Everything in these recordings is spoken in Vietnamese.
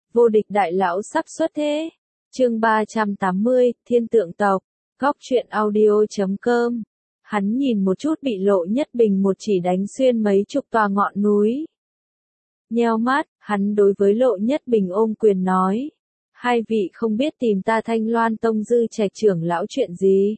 vô địch đại lão sắp xuất thế. Chương 380, Thiên tượng tộc. Góc truyện audio.com. Hắn nhìn một chút bị Lộ Nhất Bình một chỉ đánh xuyên mấy chục tòa ngọn núi. Nheo mắt, hắn đối với Lộ Nhất Bình ôm quyền nói. Hai vị không biết tìm ta Thanh Loan Tông Dư Trạch trưởng lão chuyện gì?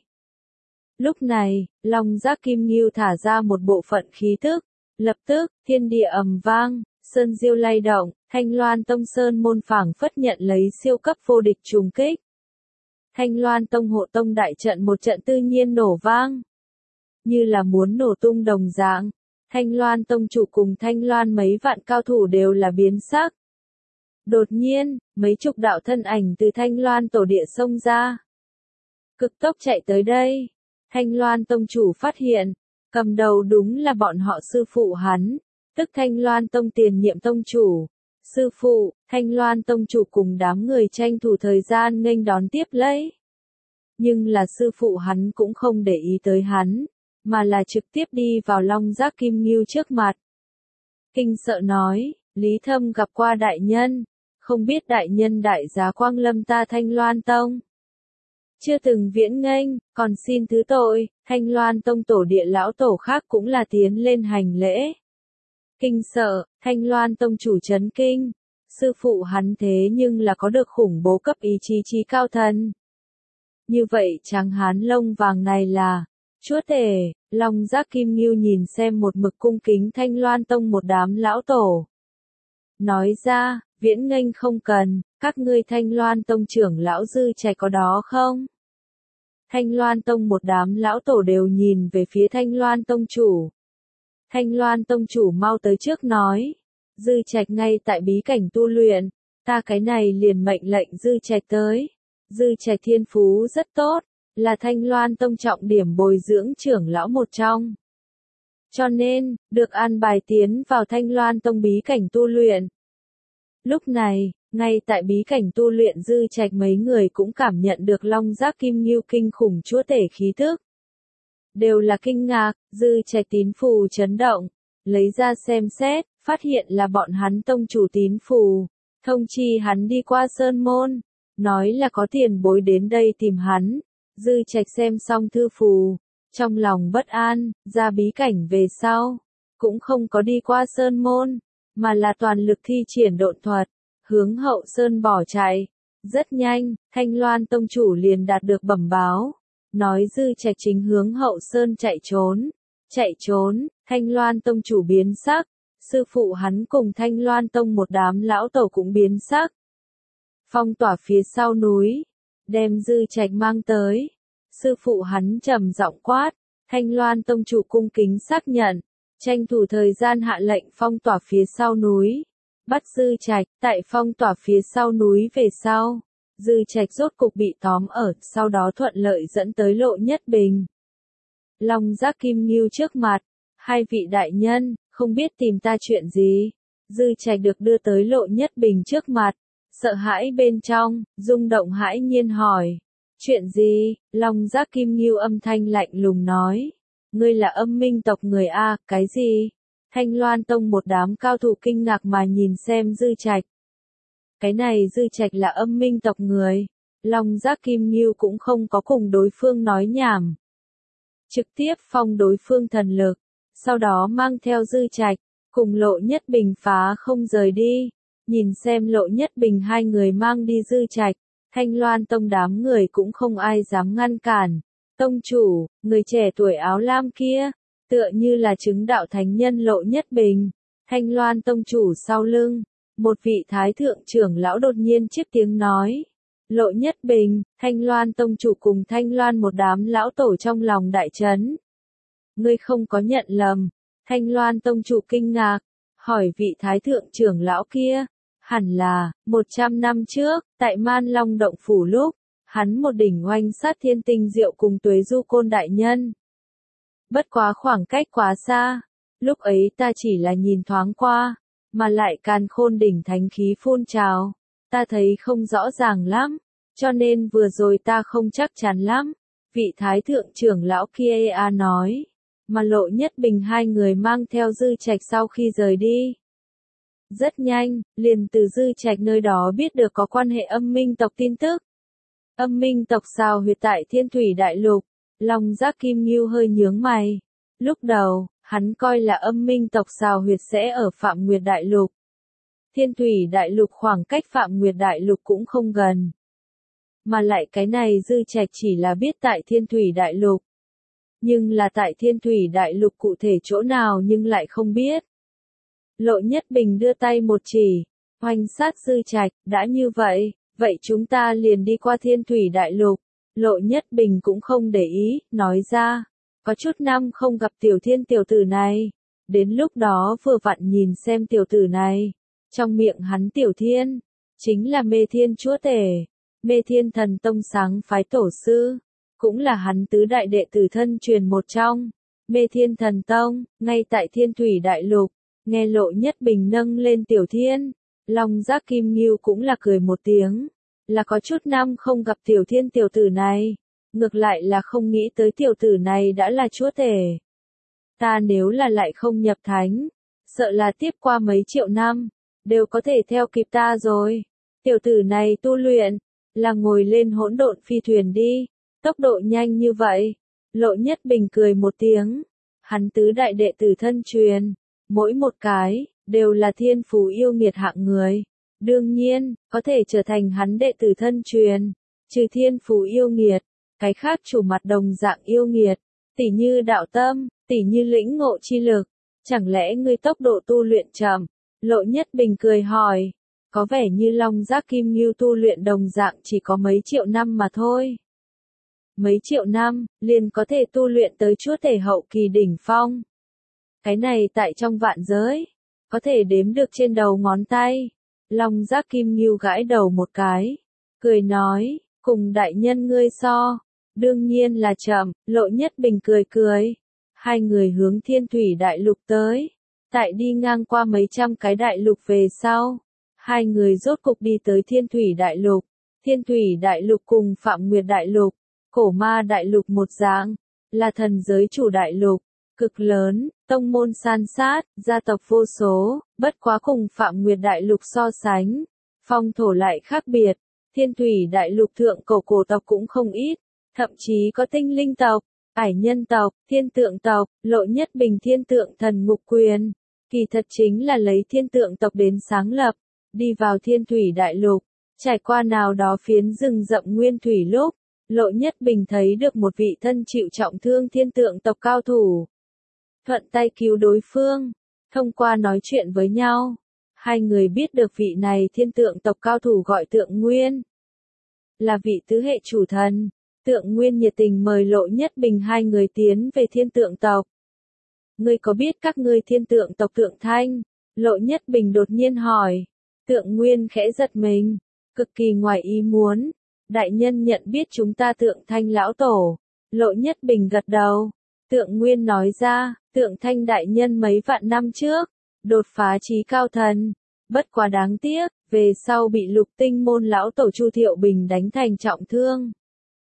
Lúc này, Long Giác Kim Ngưu thả ra một bộ phận khí tức. Lập tức, thiên địa ầm vang, sơn diêu lay động, Thanh Loan Tông Sơn môn phảng phất nhận lấy siêu cấp vô địch trùng kích. Thanh Loan Tông hộ tông đại trận một trận tự nhiên nổ vang. Như là muốn nổ tung đồng dạng, Thanh Loan Tông chủ cùng Thanh Loan mấy vạn cao thủ đều là biến sắc. Đột nhiên, mấy chục đạo thân ảnh từ Thanh Loan tổ địa xông ra. Cực tốc chạy tới đây. Thanh Loan Tông chủ phát hiện, cầm đầu đúng là bọn họ sư phụ hắn, tức Thanh Loan Tông tiền nhiệm tông chủ. Sư phụ, Thanh Loan Tông chủ cùng đám người tranh thủ thời gian nghênh đón tiếp lấy. Nhưng là sư phụ hắn cũng không để ý tới hắn, mà là trực tiếp đi vào Long Giác Kim Ngưu trước mặt. Kinh sợ nói, Lý Thâm gặp qua đại nhân, không biết đại nhân đại giá quang lâm ta Thanh Loan Tông. Chưa từng viễn nghênh, còn xin thứ tội, Thanh Loan Tông tổ địa lão tổ khác cũng là tiến lên hành lễ. Kinh sợ, Thanh Loan Tông chủ chấn kinh, sư phụ hắn thế nhưng là có được khủng bố cấp ý chí trí cao thần. Như vậy tráng hán lông vàng này là, chúa tể, Long Giác Kim Ngưu nhìn xem một mực cung kính Thanh Loan Tông một đám lão tổ. Nói ra, viễn nghênh không cần, các ngươi Thanh Loan Tông trưởng lão Dư Trạch có đó không? Thanh Loan Tông một đám lão tổ đều nhìn về phía Thanh Loan Tông chủ. Thanh Loan Tông chủ mau tới trước nói, Dư Trạch ngay tại bí cảnh tu luyện, ta cái này liền mệnh lệnh Dư Trạch tới. Dư Trạch thiên phú rất tốt, là Thanh Loan Tông trọng điểm bồi dưỡng trưởng lão một trong. Cho nên, được an bài tiến vào Thanh Loan Tông bí cảnh tu luyện. Lúc này, ngay tại bí cảnh tu luyện Dư Trạch mấy người cũng cảm nhận được Long Giác Kim Ngưu kinh khủng chúa tể khí tức. Đều là kinh ngạc, Dư Trạch tín phù chấn động, lấy ra xem xét, phát hiện là bọn hắn tông chủ tín phù, thông chi hắn đi qua sơn môn, nói là có tiền bối đến đây tìm hắn. Dư Trạch xem xong thư phù, trong lòng bất an, ra bí cảnh về sau, cũng không có đi qua sơn môn, mà là toàn lực thi triển độn thuật, hướng hậu sơn bỏ chạy. Rất nhanh, Thanh Loan Tông chủ liền đạt được bẩm báo, nói Dư Trạch chính hướng hậu sơn chạy trốn. Chạy trốn, Thanh Loan Tông chủ biến sắc, sư phụ hắn cùng Thanh Loan Tông một đám lão tổ cũng biến sắc. Phong tỏa phía sau núi, đem Dư Trạch mang tới. Sư phụ hắn trầm giọng quát, Thanh Loan Tông chủ cung kính xác nhận, tranh thủ thời gian hạ lệnh phong tỏa phía sau núi. Bắt Dư Trạch, tại phong tỏa phía sau núi về sau. Dư Trạch rốt cục bị tóm ở, sau đó thuận lợi dẫn tới Lộ Nhất Bình. Long Giác Kim Ngưu trước mặt, hai vị đại nhân, không biết tìm ta chuyện gì. Dư Trạch được đưa tới Lộ Nhất Bình trước mặt, sợ hãi bên trong, rung động hãi nhiên hỏi. Chuyện gì? Long Giác Kim Ngưu âm thanh lạnh lùng nói. Ngươi là Âm Minh tộc người A, cái gì? Thanh Loan Tông một đám cao thủ kinh ngạc mà nhìn xem Dư Trạch. Cái này Dư Trạch là Âm Minh tộc người. Long Giác Kim Ngưu cũng không có cùng đối phương nói nhảm. Trực tiếp phong đối phương thần lực, sau đó mang theo Dư Trạch, cùng Lộ Nhất Bình phá không rời đi. Nhìn xem Lộ Nhất Bình hai người mang đi Dư Trạch, Thanh Loan Tông đám người cũng không ai dám ngăn cản. Tông chủ, người trẻ tuổi áo lam kia, tựa như là chứng đạo thánh nhân Lộ Nhất Bình. Thanh Loan Tông chủ sau lưng, một vị thái thượng trưởng lão đột nhiên trước tiếng nói. Lộ Nhất Bình, Thanh Loan Tông chủ cùng Thanh Loan một đám lão tổ trong lòng đại chấn. Ngươi không có nhận lầm. Thanh Loan Tông chủ kinh ngạc, hỏi vị thái thượng trưởng lão kia. Hẳn là, 100 năm trước, tại Man Long Động Phủ lúc, hắn một đỉnh oanh sát thiên tinh diệu cùng Tuế Du Côn đại nhân. Bất quá khoảng cách quá xa, lúc ấy ta chỉ là nhìn thoáng qua, mà lại Càn Khôn đỉnh thánh khí phun trào, ta thấy không rõ ràng lắm, cho nên vừa rồi ta không chắc chắn lắm. Vị thái thượng trưởng lão kia nói, mà Lộ Nhất Bình hai người mang theo Dư Trạch sau khi rời đi. Rất nhanh, liền từ Dư Trạch nơi đó biết được có quan hệ âm minh tộc tin tức. Âm minh tộc sao huyệt tại Thiên Thủy Đại Lục, Long Giác Kim Ngưu hơi nhướng mày. Lúc đầu, hắn coi là âm minh tộc sao huyệt sẽ ở Phạm Nguyệt Đại Lục. Thiên Thủy Đại Lục khoảng cách Phạm Nguyệt Đại Lục cũng không gần. Mà lại cái này Dư Trạch chỉ là biết tại Thiên Thủy Đại Lục. Nhưng là tại Thiên Thủy Đại Lục cụ thể chỗ nào nhưng lại không biết. Lộ Nhất Bình đưa tay một chỉ, hoành sát Dư Trạch, đã như vậy, vậy chúng ta liền đi qua Thiên Thủy Đại Lục. Lộ Nhất Bình cũng không để ý, nói ra, có chút năm không gặp Tiểu Thiên tiểu tử này, đến lúc đó vừa vặn nhìn xem tiểu tử này, trong miệng hắn Tiểu Thiên, chính là Mê Thiên Chúa Tể, Mê Thiên Thần Tông sáng phái tổ sư, cũng là hắn tứ đại đệ tử thân truyền một trong, Mê Thiên Thần Tông, ngay tại Thiên Thủy Đại Lục. Nghe Lộ Nhất Bình nâng lên Tiểu Thiên, Long Giác Kim Ngưu cũng là cười một tiếng, là có chút năm không gặp Tiểu Thiên tiểu tử này, ngược lại là không nghĩ tới tiểu tử này đã là chúa tể. Ta nếu là lại không nhập thánh, sợ là tiếp qua mấy triệu năm, đều có thể theo kịp ta rồi. Tiểu tử này tu luyện, là ngồi lên hỗn độn phi thuyền đi, tốc độ nhanh như vậy. Lộ Nhất Bình cười một tiếng, hắn tứ đại đệ tử thân truyền. Mỗi một cái, đều là thiên phú yêu nghiệt hạng người. Đương nhiên, có thể trở thành hắn đệ tử thân truyền. Trừ thiên phú yêu nghiệt, cái khác chủ mặt đồng dạng yêu nghiệt. Tỉ như đạo tâm, tỉ như lĩnh ngộ chi lực. Chẳng lẽ ngươi tốc độ tu luyện chậm? Lộ Nhất Bình cười hỏi. Có vẻ như Long Giác Kim Ngưu tu luyện đồng dạng chỉ có mấy triệu năm mà thôi. Mấy triệu năm, liền có thể tu luyện tới chúa tể hậu kỳ đỉnh phong. Cái này tại trong vạn giới, có thể đếm được trên đầu ngón tay. Long Giác Kim Ngưu gãi đầu một cái, cười nói, cùng đại nhân ngươi so, đương nhiên là chậm. Lộ Nhất Bình cười cười. Hai người hướng Thiên Thủy Đại Lục tới. Tại đi ngang qua mấy trăm cái đại lục về sau, hai người rốt cục đi tới Thiên Thủy Đại Lục. Thiên Thủy Đại Lục cùng Phạm Nguyệt Đại Lục, Cổ Ma Đại Lục một dạng, là thần giới chủ đại lục. Cực lớn, tông môn san sát, gia tộc vô số, bất quá cùng Phạm Nguyệt Đại Lục so sánh. Phong thổ lại khác biệt, Thiên Thủy Đại Lục thượng cổ tộc cũng không ít, thậm chí có tinh linh tộc, ải nhân tộc, thiên tượng tộc. Lộ Nhất Bình thiên tượng thần ngục quyền, kỳ thật chính là lấy thiên tượng tộc đến sáng lập, đi vào Thiên Thủy Đại Lục, trải qua nào đó phiến rừng rậm nguyên thủy lúc, Lộ Nhất Bình thấy được một vị thân chịu trọng thương thiên tượng tộc cao thủ. Thuận tay cứu đối phương, thông qua nói chuyện với nhau, hai người biết được vị này thiên tượng tộc cao thủ gọi Tượng Nguyên. Là vị tứ hệ chủ thần, Tượng Nguyên nhiệt tình mời Lộ Nhất Bình hai người tiến về thiên tượng tộc. Ngươi có biết các ngươi thiên tượng tộc Tượng Thanh? Lộ Nhất Bình đột nhiên hỏi. Tượng Nguyên khẽ giật mình, cực kỳ ngoài ý muốn. Đại nhân nhận biết chúng ta Tượng Thanh lão tổ. Lộ Nhất Bình gật đầu. Tượng Nguyên nói ra, Tượng Thanh đại nhân mấy vạn năm trước, đột phá chí cao thần. Bất quá đáng tiếc, về sau bị Lục Tinh môn lão tổ Chu Thiệu Bình đánh thành trọng thương.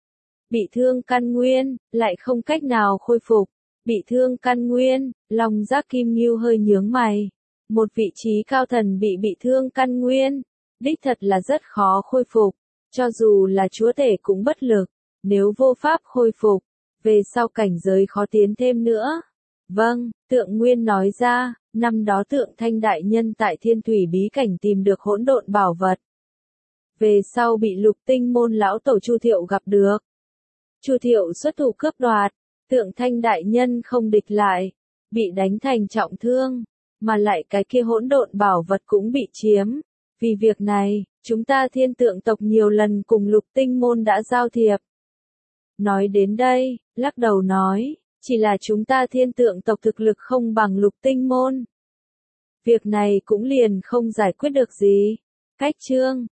Bị thương căn nguyên, lại không cách nào khôi phục. Bị thương căn nguyên, Long Giác Kim Ngưu hơi nhướng mày. Một vị trí cao thần bị thương căn nguyên, đích thật là rất khó khôi phục. Cho dù là chúa tể cũng bất lực, nếu vô pháp khôi phục, về sau cảnh giới khó tiến thêm nữa. Vâng, Tượng Nguyên nói ra, năm đó Tượng Thanh đại nhân tại Thiên Thủy bí cảnh tìm được hỗn độn bảo vật. Về sau bị Lục Tinh môn lão tổ Chu Thiệu gặp được. Chu Thiệu xuất thủ cướp đoạt, Tượng Thanh đại nhân không địch lại, bị đánh thành trọng thương, mà lại cái kia hỗn độn bảo vật cũng bị chiếm. Vì việc này, chúng ta thiên tượng tộc nhiều lần cùng Lục Tinh môn đã giao thiệp. Nói đến đây, lắc đầu nói, chỉ là chúng ta thiên tượng tộc thực lực không bằng Lục Tinh môn. Việc này cũng liền không giải quyết được gì. Cách chương